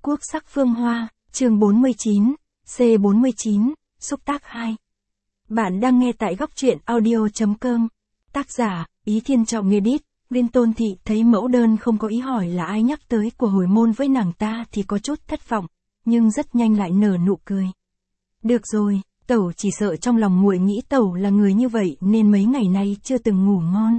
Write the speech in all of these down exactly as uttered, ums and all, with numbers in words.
Quốc sắc phương hoa, chương bốn mươi chín, C bốn mươi chín, xúc tác hai. Bạn đang nghe tại góc truyện audio chấm com. Tác giả, Ý Thiên Trọng Edit. Viên Tôn Thị thấy mẫu đơn không có ý hỏi là ai nhắc tới của hồi môn với nàng ta thì có chút thất vọng, nhưng rất nhanh lại nở nụ cười. Được rồi, tẩu chỉ sợ trong lòng muội nghĩ tẩu là người như vậy nên mấy ngày nay chưa từng ngủ ngon.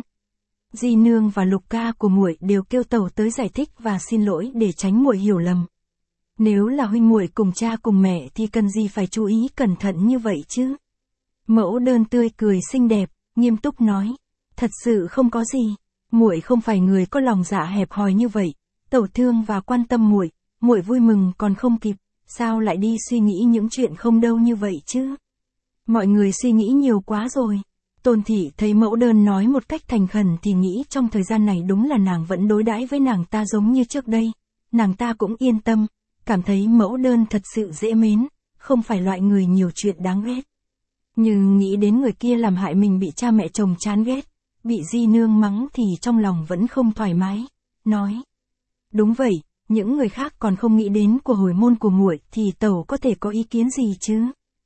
Di nương và Lục ca của muội đều kêu tẩu tới giải thích và xin lỗi để tránh muội hiểu lầm. Nếu là huynh muội cùng cha cùng mẹ thì cần gì phải chú ý cẩn thận như vậy chứ? Mẫu đơn tươi cười xinh đẹp, nghiêm túc nói, thật sự không có gì, muội không phải người có lòng dạ hẹp hòi như vậy, tẩu thương và quan tâm muội, muội vui mừng còn không kịp, sao lại đi suy nghĩ những chuyện không đâu như vậy chứ? Mọi người suy nghĩ nhiều quá rồi. Tôn Thị thấy mẫu đơn nói một cách thành khẩn thì nghĩ trong thời gian này đúng là nàng vẫn đối đãi với nàng ta giống như trước đây, nàng ta cũng yên tâm, cảm thấy mẫu đơn thật sự dễ mến, không phải loại người nhiều chuyện đáng ghét. Nhưng nghĩ đến người kia làm hại mình bị cha mẹ chồng chán ghét, bị di nương mắng thì trong lòng vẫn không thoải mái, nói. Đúng vậy, những người khác còn không nghĩ đến của hồi môn của muội thì tẩu có thể có ý kiến gì chứ?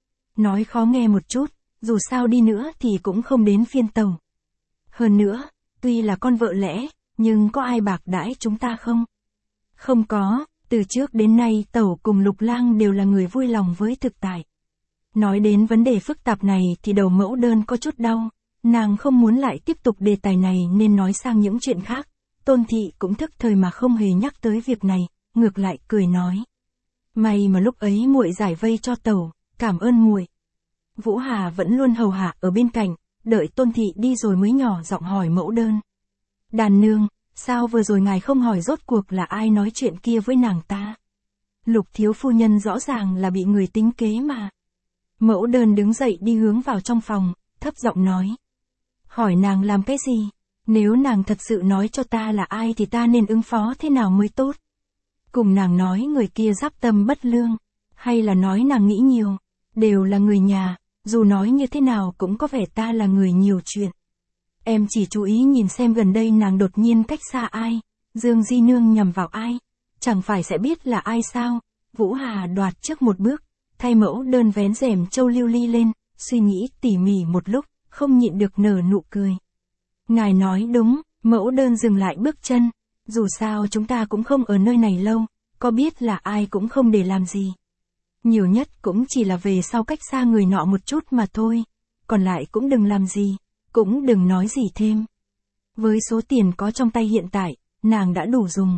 Nói khó nghe một chút, dù sao đi nữa thì cũng không đến phiên tẩu. Hơn nữa, tuy là con vợ lẽ, nhưng có ai bạc đãi chúng ta không? Không có, từ trước đến nay tẩu cùng Lục Lang đều là người vui lòng với thực tại. Nói đến vấn đề phức tạp này thì đầu mẫu đơn có chút đau, nàng không muốn lại tiếp tục đề tài này nên nói sang những chuyện khác. Tôn Thị cũng thức thời mà không hề nhắc tới việc này, ngược lại cười nói. May mà lúc ấy muội giải vây cho tẩu, cảm ơn muội. Vũ Hà vẫn luôn hầu hạ ở bên cạnh, đợi Tôn Thị đi rồi mới nhỏ giọng hỏi mẫu đơn. Đàn nương, sao vừa rồi ngài không hỏi rốt cuộc là ai nói chuyện kia với nàng ta? Lục thiếu phu nhân rõ ràng là bị người tính kế mà. Mẫu đơn đứng dậy đi hướng vào trong phòng, thấp giọng nói. Hỏi nàng làm cái gì? Nếu nàng thật sự nói cho ta là ai thì ta nên ứng phó thế nào mới tốt? Cùng nàng nói người kia giáp tâm bất lương, hay là nói nàng nghĩ nhiều, đều là người nhà, dù nói như thế nào cũng có vẻ ta là người nhiều chuyện. Em chỉ chú ý nhìn xem gần đây nàng đột nhiên cách xa ai, Dương Di Nương nhằm vào ai, chẳng phải sẽ biết là ai sao? Vũ Hà đoạt trước một bước, thay mẫu đơn vén rèm châu lưu ly lên, suy nghĩ tỉ mỉ một lúc, không nhịn được nở nụ cười. Ngài nói đúng, mẫu đơn dừng lại bước chân, dù sao chúng ta cũng không ở nơi này lâu, có biết là ai cũng không để làm gì. Nhiều nhất cũng chỉ là về sau cách xa người nọ một chút mà thôi, còn lại cũng đừng làm gì, cũng đừng nói gì thêm. Với số tiền có trong tay hiện tại, nàng đã đủ dùng.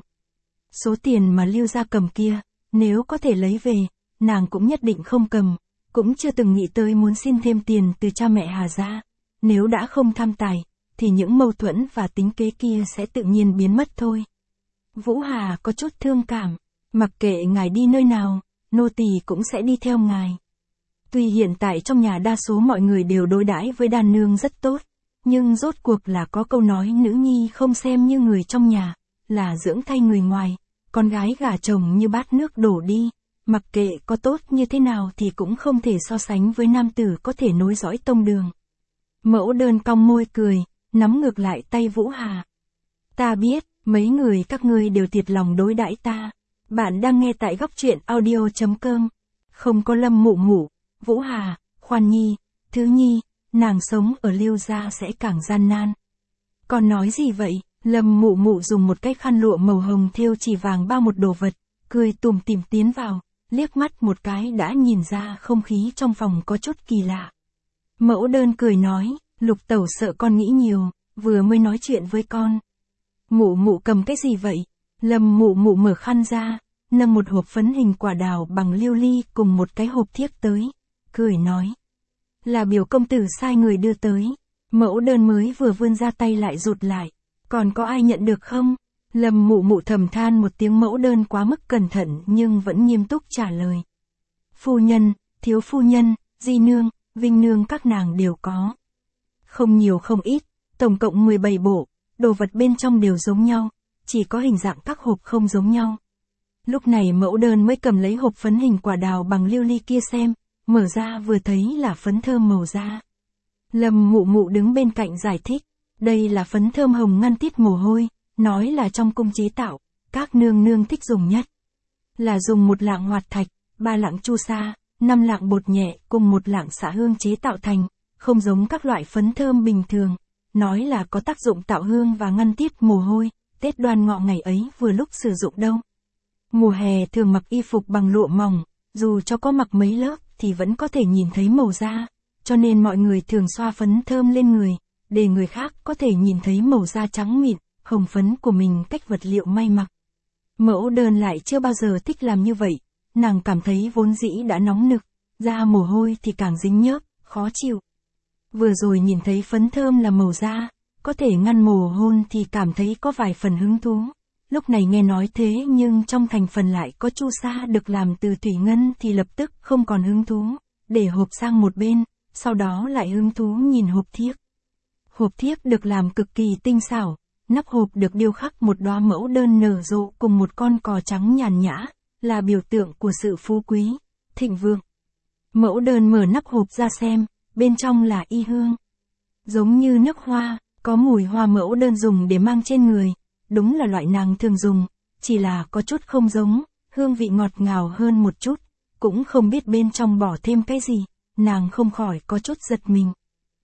Số tiền mà Lưu gia cầm kia, nếu có thể lấy về, nàng cũng nhất định không cầm, cũng chưa từng nghĩ tới muốn xin thêm tiền từ cha mẹ Hà gia. Nếu đã không tham tài, thì những mâu thuẫn và tính kế kia sẽ tự nhiên biến mất thôi. Vũ Hà có chút thương cảm, mặc kệ ngài đi nơi nào, nô tỳ cũng sẽ đi theo ngài. Tuy hiện tại trong nhà đa số mọi người đều đối đãi với đàn nương rất tốt, nhưng rốt cuộc là có câu nói nữ nhi không xem như người trong nhà, là dưỡng thay người ngoài, con gái gả chồng như bát nước đổ đi, mặc kệ có tốt như thế nào thì cũng không thể so sánh với nam tử có thể nối dõi tông đường. Mẫu đơn cong môi cười, nắm ngược lại tay Vũ Hà. Ta biết, mấy người các ngươi đều thiệt lòng đối đãi ta. Bạn đang nghe tại góc truyện audio chấm com. Không có Lâm Mụ Mụ, Vũ Hà, Khoan Nhi, Thứ Nhi, nàng sống ở Lưu gia sẽ càng gian nan. Còn nói gì vậy? Lâm Mụ Mụ dùng một cái khăn lụa màu hồng thêu chỉ vàng bao một đồ vật, cười tủm tỉm tiến vào, liếc mắt một cái đã nhìn ra không khí trong phòng có chút kỳ lạ. Mẫu đơn cười nói, Lục tẩu sợ con nghĩ nhiều, vừa mới nói chuyện với con. Mụ Mụ cầm cái gì vậy? Lâm Mụ Mụ mở khăn ra, nâng một hộp phấn hình quả đào bằng lưu ly cùng một cái hộp thiếc tới, cười nói. Là biểu công tử sai người đưa tới. Mẫu đơn mới vừa vươn ra tay lại rụt lại. Còn có ai nhận được không? Lâm Mụ Mụ thầm than một tiếng, mẫu đơn quá mức cẩn thận nhưng vẫn nghiêm túc trả lời. Phu nhân, thiếu phu nhân, di nương, vinh nương các nàng đều có. Không nhiều không ít, tổng cộng mười bảy bộ, đồ vật bên trong đều giống nhau, chỉ có hình dạng các hộp không giống nhau. Lúc này mẫu đơn mới cầm lấy hộp phấn hình quả đào bằng lưu ly kia xem, mở ra vừa thấy là phấn thơm màu da. Lâm Mụ Mụ đứng bên cạnh giải thích, đây là phấn thơm hồng ngăn tiết mồ hôi, nói là trong cung chế tạo, các nương nương thích dùng nhất. Là dùng một lạng hoạt thạch, ba lạng chu sa, năm lạng bột nhẹ cùng một lạng xạ hương chế tạo thành, không giống các loại phấn thơm bình thường. Nói là có tác dụng tạo hương và ngăn tiết mồ hôi, Tết Đoan Ngọ ngày ấy vừa lúc sử dụng đâu. Mùa hè thường mặc y phục bằng lụa mỏng, dù cho có mặc mấy lớp thì vẫn có thể nhìn thấy màu da, cho nên mọi người thường xoa phấn thơm lên người, để người khác có thể nhìn thấy màu da trắng mịn, hồng phấn của mình cách vật liệu may mặc. Mẫu đơn lại chưa bao giờ thích làm như vậy, nàng cảm thấy vốn dĩ đã nóng nực, da mồ hôi thì càng dính nhớp, khó chịu. Vừa rồi nhìn thấy phấn thơm là màu da, có thể ngăn mồ hôi thì cảm thấy có vài phần hứng thú. Lúc này nghe nói thế nhưng trong thành phần lại có chu sa được làm từ thủy ngân thì lập tức không còn hứng thú, để hộp sang một bên, sau đó lại hứng thú nhìn hộp thiếc. Hộp thiếc được làm cực kỳ tinh xảo, nắp hộp được điêu khắc một đóa mẫu đơn nở rộ cùng một con cò trắng nhàn nhã, là biểu tượng của sự phú quý, thịnh vượng. Mẫu đơn mở nắp hộp ra xem, bên trong là y hương. Giống như nước hoa, có mùi hoa mẫu đơn dùng để mang trên người, đúng là loại nàng thường dùng, chỉ là có chút không giống, hương vị ngọt ngào hơn một chút, cũng không biết bên trong bỏ thêm cái gì, nàng không khỏi có chút giật mình.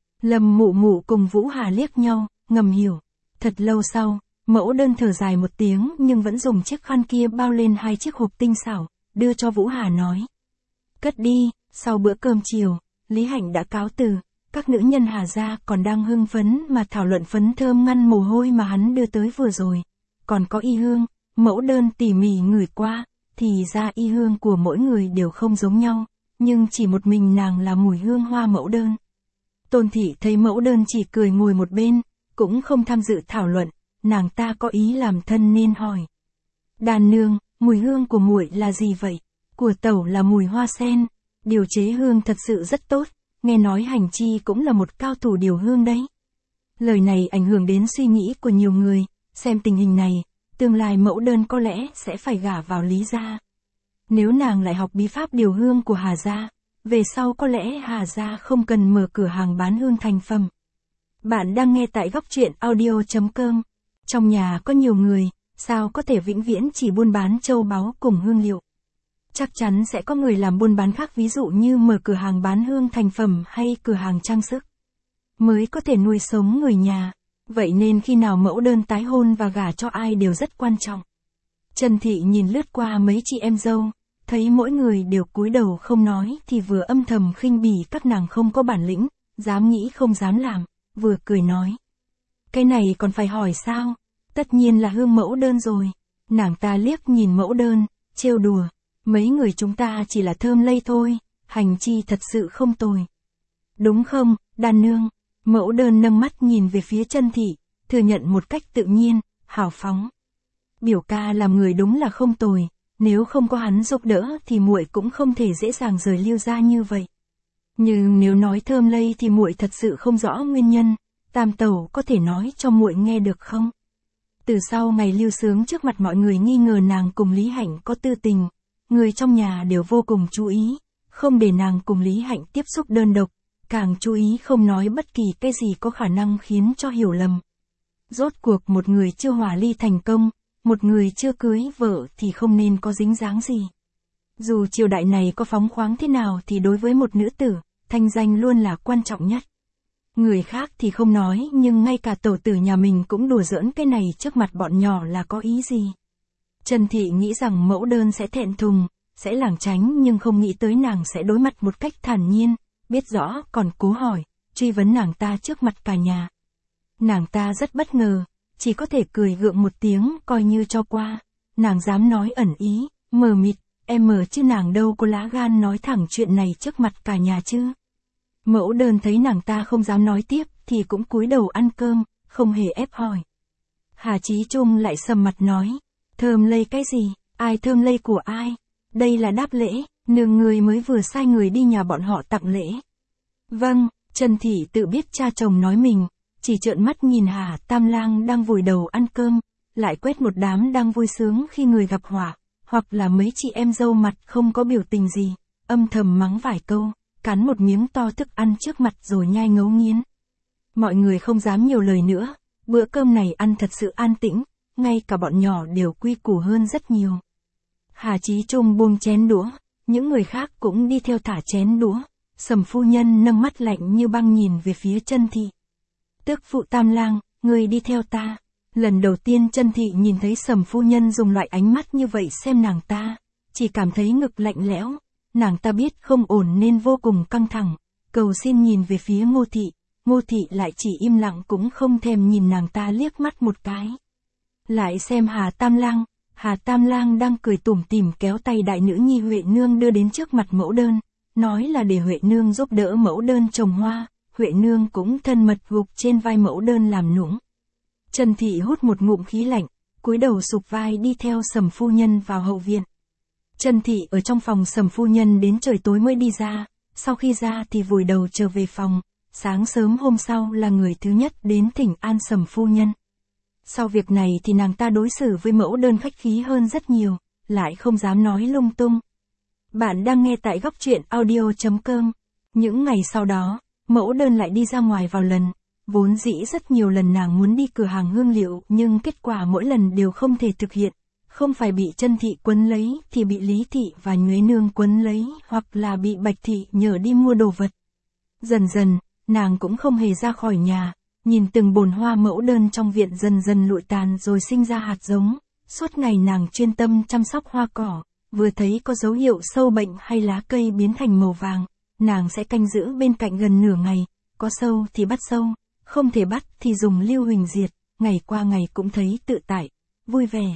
Lâm Mụ Mụ cùng Vũ Hà liếc nhau, ngầm hiểu. Thật lâu sau, mẫu đơn thở dài một tiếng nhưng vẫn dùng chiếc khăn kia bao lên hai chiếc hộp tinh xảo, đưa cho Vũ Hà nói. Cất đi, sau bữa cơm chiều, Lý Hạnh đã cáo từ, các nữ nhân Hà gia còn đang hưng phấn mà thảo luận phấn thơm ngăn mồ hôi mà hắn đưa tới vừa rồi. Còn có y hương, mẫu đơn tỉ mỉ ngửi qua, thì ra y hương của mỗi người đều không giống nhau, nhưng chỉ một mình nàng là mùi hương hoa mẫu đơn. Tôn Thị thấy mẫu đơn chỉ cười ngồi một bên, cũng không tham dự thảo luận, nàng ta có ý làm thân nên hỏi. Đàn nương, mùi hương của muội là gì vậy? Của tẩu là mùi hoa sen, điều chế hương thật sự rất tốt, nghe nói Hành Chi cũng là một cao thủ điều hương đấy. Lời này ảnh hưởng đến suy nghĩ của nhiều người, xem tình hình này, tương lai mẫu đơn có lẽ sẽ phải gả vào Lý gia. Nếu nàng lại học bí pháp điều hương của Hà gia, về sau có lẽ Hà gia không cần mở cửa hàng bán hương thành phẩm. Bạn đang nghe tại góc truyện audio chấm com. Trong nhà có nhiều người, sao có thể vĩnh viễn chỉ buôn bán châu báu cùng hương liệu. Chắc chắn sẽ có người làm buôn bán khác, ví dụ như mở cửa hàng bán hương thành phẩm hay cửa hàng trang sức, mới có thể nuôi sống người nhà. Vậy nên khi nào mẫu đơn tái hôn và gả cho ai đều rất quan trọng. Trần Thị nhìn lướt qua mấy chị em dâu, thấy mỗi người đều cúi đầu không nói thì vừa âm thầm khinh bỉ các nàng không có bản lĩnh, dám nghĩ không dám làm, vừa cười nói. Cái này còn phải hỏi sao? Tất nhiên là hương mẫu đơn rồi. Nàng ta liếc nhìn mẫu đơn, trêu đùa. Mấy người chúng ta chỉ là thơm lây thôi, Hành Chi thật sự không tồi. Đúng không, đàn nương? Mẫu đơn nâng mắt nhìn về phía Trân Thị, thừa nhận một cách tự nhiên, hào phóng. Biểu ca làm người đúng là không tồi, nếu không có hắn giúp đỡ thì muội cũng không thể dễ dàng rời Lưu gia như vậy. Nhưng nếu nói thơm lây thì muội thật sự không rõ nguyên nhân, Tam tẩu có thể nói cho muội nghe được không? Từ sau ngày Lưu Sướng trước mặt mọi người nghi ngờ nàng cùng Lý Hạnh có tư tình, người trong nhà đều vô cùng chú ý, không để nàng cùng Lý Hạnh tiếp xúc đơn độc, càng chú ý không nói bất kỳ cái gì có khả năng khiến cho hiểu lầm. Rốt cuộc một người chưa hòa ly thành công, một người chưa cưới vợ thì không nên có dính dáng gì. Dù triều đại này có phóng khoáng thế nào thì đối với một nữ tử, thanh danh luôn là quan trọng nhất. Người khác thì không nói nhưng ngay cả tổ tử nhà mình cũng đùa giỡn cái này trước mặt bọn nhỏ là có ý gì. Trần Thị nghĩ rằng mẫu đơn sẽ thẹn thùng, sẽ lảng tránh nhưng không nghĩ tới nàng sẽ đối mặt một cách thản nhiên, biết rõ còn cố hỏi, truy vấn nàng ta trước mặt cả nhà. Nàng ta rất bất ngờ, chỉ có thể cười gượng một tiếng coi như cho qua. Nàng dám nói ẩn ý, mờ mịt, em mờ chứ nàng đâu có lá gan nói thẳng chuyện này trước mặt cả nhà chứ. Mẫu đơn thấy nàng ta không dám nói tiếp thì cũng cúi đầu ăn cơm, không hề ép hỏi. Hà Chí Trung lại sầm mặt nói, thơm lây cái gì, ai thơm lây của ai, đây là đáp lễ, nương người mới vừa sai người đi nhà bọn họ tặng lễ. Vâng, Trần Thị tự biết cha chồng nói mình, chỉ trợn mắt nhìn Hà Tam Lang đang vùi đầu ăn cơm, lại quét một đám đang vui sướng khi người gặp họa, hoặc là mấy chị em dâu mặt không có biểu tình gì, âm thầm mắng vài câu, cắn một miếng to thức ăn trước mặt rồi nhai ngấu nghiến. Mọi người không dám nhiều lời nữa, bữa cơm này ăn thật sự an tĩnh, ngay cả bọn nhỏ đều quy củ hơn rất nhiều. Hà Chí Trung buông chén đũa, những người khác cũng đi theo thả chén đũa. Sầm phu nhân nâng mắt lạnh như băng nhìn về phía Chân Thị. Tước phụ Tam Lang, người đi theo ta. Lần đầu tiên Chân Thị nhìn thấy Sầm phu nhân dùng loại ánh mắt như vậy xem nàng ta, chỉ cảm thấy ngực lạnh lẽo. Nàng ta biết không ổn nên vô cùng căng thẳng, cầu xin nhìn về phía Ngô Thị. Ngô Thị lại chỉ im lặng cũng không thèm nhìn nàng ta liếc mắt một cái. Lại xem Hà Tam Lang, Hà Tam Lang đang cười tủm tỉm kéo tay đại nữ nhi Huệ Nương đưa đến trước mặt mẫu đơn, nói là để Huệ Nương giúp đỡ mẫu đơn trồng hoa. Huệ Nương cũng thân mật gục trên vai mẫu đơn làm nũng. Chân Thị hút một ngụm khí lạnh, cúi đầu sụp vai đi theo Sầm phu nhân vào hậu viện. Chân Thị ở trong phòng Sầm phu nhân đến trời tối mới đi ra, sau khi ra thì vùi đầu trở về phòng. Sáng sớm hôm sau là người thứ nhất đến thỉnh an Sầm phu nhân. Sau việc này thì nàng ta đối xử với mẫu đơn khách khí hơn rất nhiều, lại không dám nói lung tung. Bạn đang nghe tại góc truyện audio chấm com. Những ngày sau đó, mẫu đơn lại đi ra ngoài vào lần. Vốn dĩ rất nhiều lần nàng muốn đi cửa hàng hương liệu nhưng kết quả mỗi lần đều không thể thực hiện. Không phải bị Chân Thị quấn lấy thì bị Lý Thị và Nhuế Nương quấn lấy, hoặc là bị Bạch Thị nhờ đi mua đồ vật. Dần dần, nàng cũng không hề ra khỏi nhà, nhìn từng bồn hoa mẫu đơn trong viện dần dần lụi tàn rồi sinh ra hạt giống. Suốt ngày nàng chuyên tâm chăm sóc hoa cỏ, vừa thấy có dấu hiệu sâu bệnh hay lá cây biến thành màu vàng, nàng sẽ canh giữ bên cạnh gần nửa ngày, có sâu thì bắt sâu, không thể bắt thì dùng lưu huỳnh diệt, ngày qua ngày cũng thấy tự tại, vui vẻ.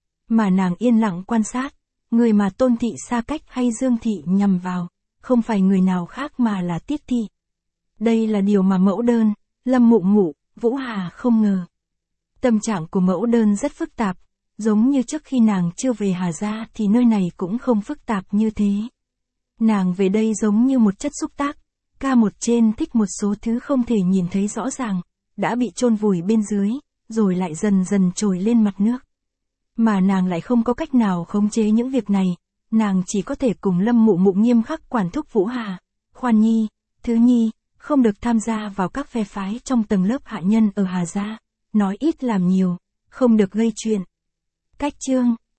Mà nàng yên lặng quan sát, người mà Tôn Thị xa cách hay Dương Thị nhằm vào, không phải người nào khác mà là Tiết Thị. Đây là điều mà mẫu đơn, Lâm Mụ Mụ, Vũ Hà không ngờ. Tâm trạng của mẫu đơn rất phức tạp, giống như trước khi nàng chưa về Hà gia thì nơi này cũng không phức tạp như thế. Nàng về đây giống như một chất xúc tác, ca một trên thích một số thứ không thể nhìn thấy rõ ràng, đã bị chôn vùi bên dưới, rồi lại dần dần trồi lên mặt nước. Mà nàng lại không có cách nào khống chế những việc này, nàng chỉ có thể cùng Lâm Mụ Mụ nghiêm khắc quản thúc Vũ Hà, Khoan Nhi, Thứ Nhi, không được tham gia vào các phe phái trong tầng lớp hạ nhân ở Hà gia, nói ít làm nhiều, không được gây chuyện. Cách chương